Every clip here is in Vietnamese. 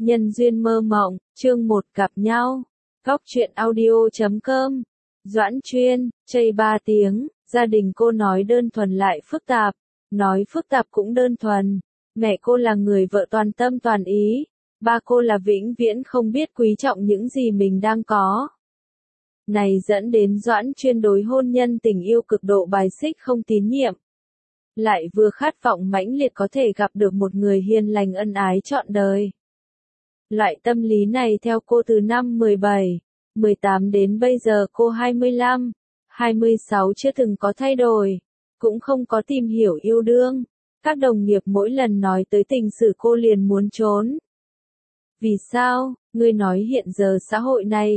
Nhân duyên mơ mộng, chương 1 gặp nhau. Góc truyện audio.com. Doãn Chuyên, chây 3 tiếng, gia đình cô nói đơn thuần lại phức tạp. Nói phức tạp cũng đơn thuần. Mẹ cô là người vợ toàn tâm toàn ý. Ba cô là vĩnh viễn không biết quý trọng những gì mình đang có. Này dẫn đến Doãn Chuyên đối hôn nhân tình yêu cực độ bài xích không tín nhiệm. Lại vừa khát vọng mãnh liệt có thể gặp được một người hiền lành ân ái trọn đời. Loại tâm lý này theo cô từ năm 17, 18 đến bây giờ cô 25, 26 chưa từng có thay đổi, cũng không có tìm hiểu yêu đương. Các đồng nghiệp mỗi lần nói tới tình sử cô liền muốn trốn. Vì sao? Ngươi nói hiện giờ xã hội này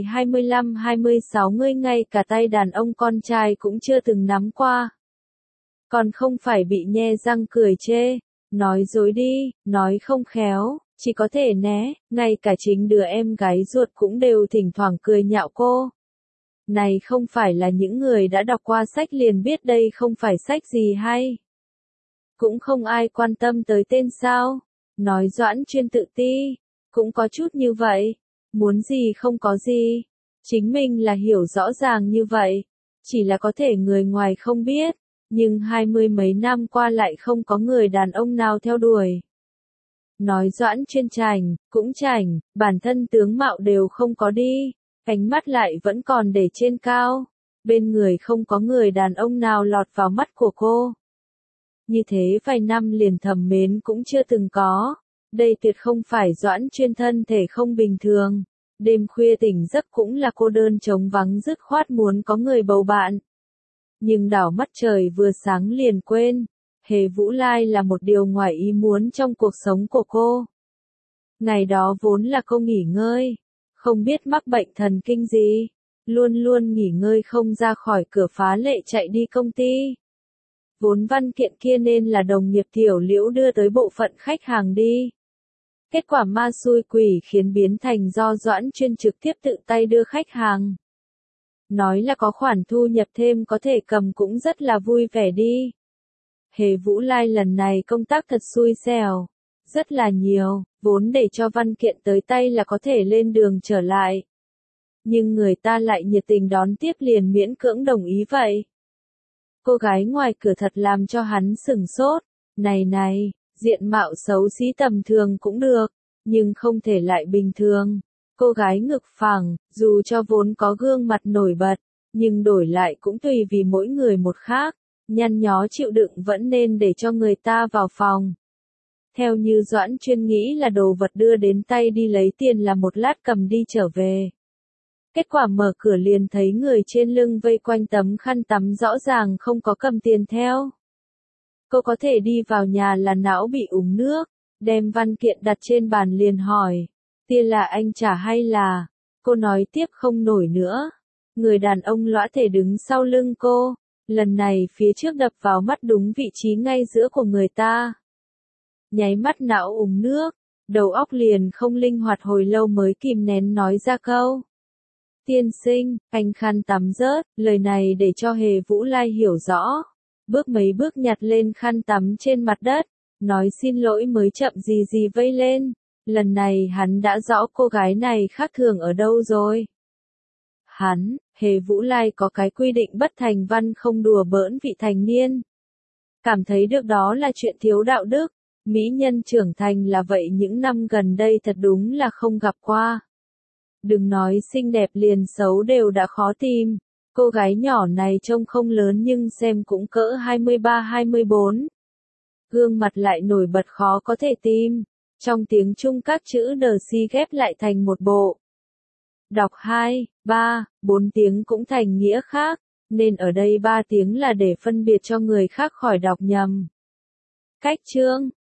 25-26 ngươi ngay cả tay đàn ông con trai cũng chưa từng nắm qua. Còn không phải bị nhe răng cười chê, nói dối đi, nói không khéo, chỉ có thể né, ngay cả chính đứa em gái ruột cũng đều thỉnh thoảng cười nhạo cô. Này không phải là những người đã đọc qua sách liền biết đây không phải sách gì hay. Cũng không ai quan tâm tới tên sao, nói Doãn Chuyên tự ti, cũng có chút như vậy, muốn gì không có gì, chính mình là hiểu rõ ràng như vậy, chỉ là có thể người ngoài không biết. Nhưng 20 mấy năm qua lại không có người đàn ông nào theo đuổi. Nói Doãn Chuyên chảnh, cũng chảnh, bản thân tướng mạo đều không có đi, ánh mắt lại vẫn còn để trên cao, bên người không có người đàn ông nào lọt vào mắt của cô. Như thế vài năm liền thầm mến cũng chưa từng có, đây tuyệt không phải Doãn Chuyên thân thể không bình thường, đêm khuya tỉnh giấc cũng là cô đơn trống vắng dứt khoát muốn có người bầu bạn. Nhưng đảo mắt trời vừa sáng liền quên, Hề Vũ Lai là một điều ngoài ý muốn trong cuộc sống của cô. Ngày đó vốn là cô nghỉ ngơi, không biết mắc bệnh thần kinh gì, luôn luôn nghỉ ngơi không ra khỏi cửa phá lệ chạy đi công ty. Vốn văn kiện kia nên là đồng nghiệp Tiểu Liễu đưa tới bộ phận khách hàng đi. Kết quả ma xui quỷ khiến biến thành do Doãn Chuyên trực tiếp tự tay đưa khách hàng. Nói là có khoản thu nhập thêm có thể cầm cũng rất là vui vẻ đi. Hề Vũ Lai lần này công tác thật xui xẻo, rất là nhiều, vốn để cho văn kiện tới tay là có thể lên đường trở lại. Nhưng người ta lại nhiệt tình đón tiếp liền miễn cưỡng đồng ý vậy. Cô gái ngoài cửa thật làm cho hắn sửng sốt, này, diện mạo xấu xí tầm thường cũng được, nhưng không thể lại bình thường. Cô gái ngực phẳng, dù cho vốn có gương mặt nổi bật, nhưng đổi lại cũng tùy vì mỗi người một khác, nhăn nhó chịu đựng vẫn nên để cho người ta vào phòng. Theo như Doãn Chuyên nghĩ là đồ vật đưa đến tay đi lấy tiền là một lát cầm đi trở về. Kết quả mở cửa liền thấy người trên lưng vây quanh tấm khăn tắm rõ ràng không có cầm tiền theo. Cô có thể đi vào nhà là não bị úng nước, đem văn kiện đặt trên bàn liền hỏi. Tiền là anh trả hay là? Cô nói tiếp không nổi nữa. Người đàn ông lõa thể đứng sau lưng cô. Lần này phía trước đập vào mắt đúng vị trí ngay giữa của người ta. Nháy mắt não úng nước. Đầu óc liền không linh hoạt hồi lâu mới kìm nén nói ra câu. Tiên sinh, anh khăn tắm rớt. Lời này để cho Hề Vũ Lai hiểu rõ. Bước mấy bước nhặt lên khăn tắm trên mặt đất. Nói xin lỗi mới chậm gì vây lên. Lần này hắn đã rõ cô gái này khác thường ở đâu rồi. Hề Vũ Lai có cái quy định bất thành văn không đùa bỡn vị thành niên. Cảm thấy được đó là chuyện thiếu đạo đức, mỹ nhân trưởng thành là vậy những năm gần đây thật đúng là không gặp qua. Đừng nói xinh đẹp liền xấu đều đã khó tìm, cô gái nhỏ này trông không lớn nhưng xem cũng cỡ 23-24. Gương mặt lại nổi bật khó có thể tìm. Trong tiếng Trung các chữ đờ si ghép lại thành một bộ. Đọc 2, 3, 4 tiếng cũng thành nghĩa khác, nên ở đây 3 tiếng là để phân biệt cho người khác khỏi đọc nhầm. Cách chương,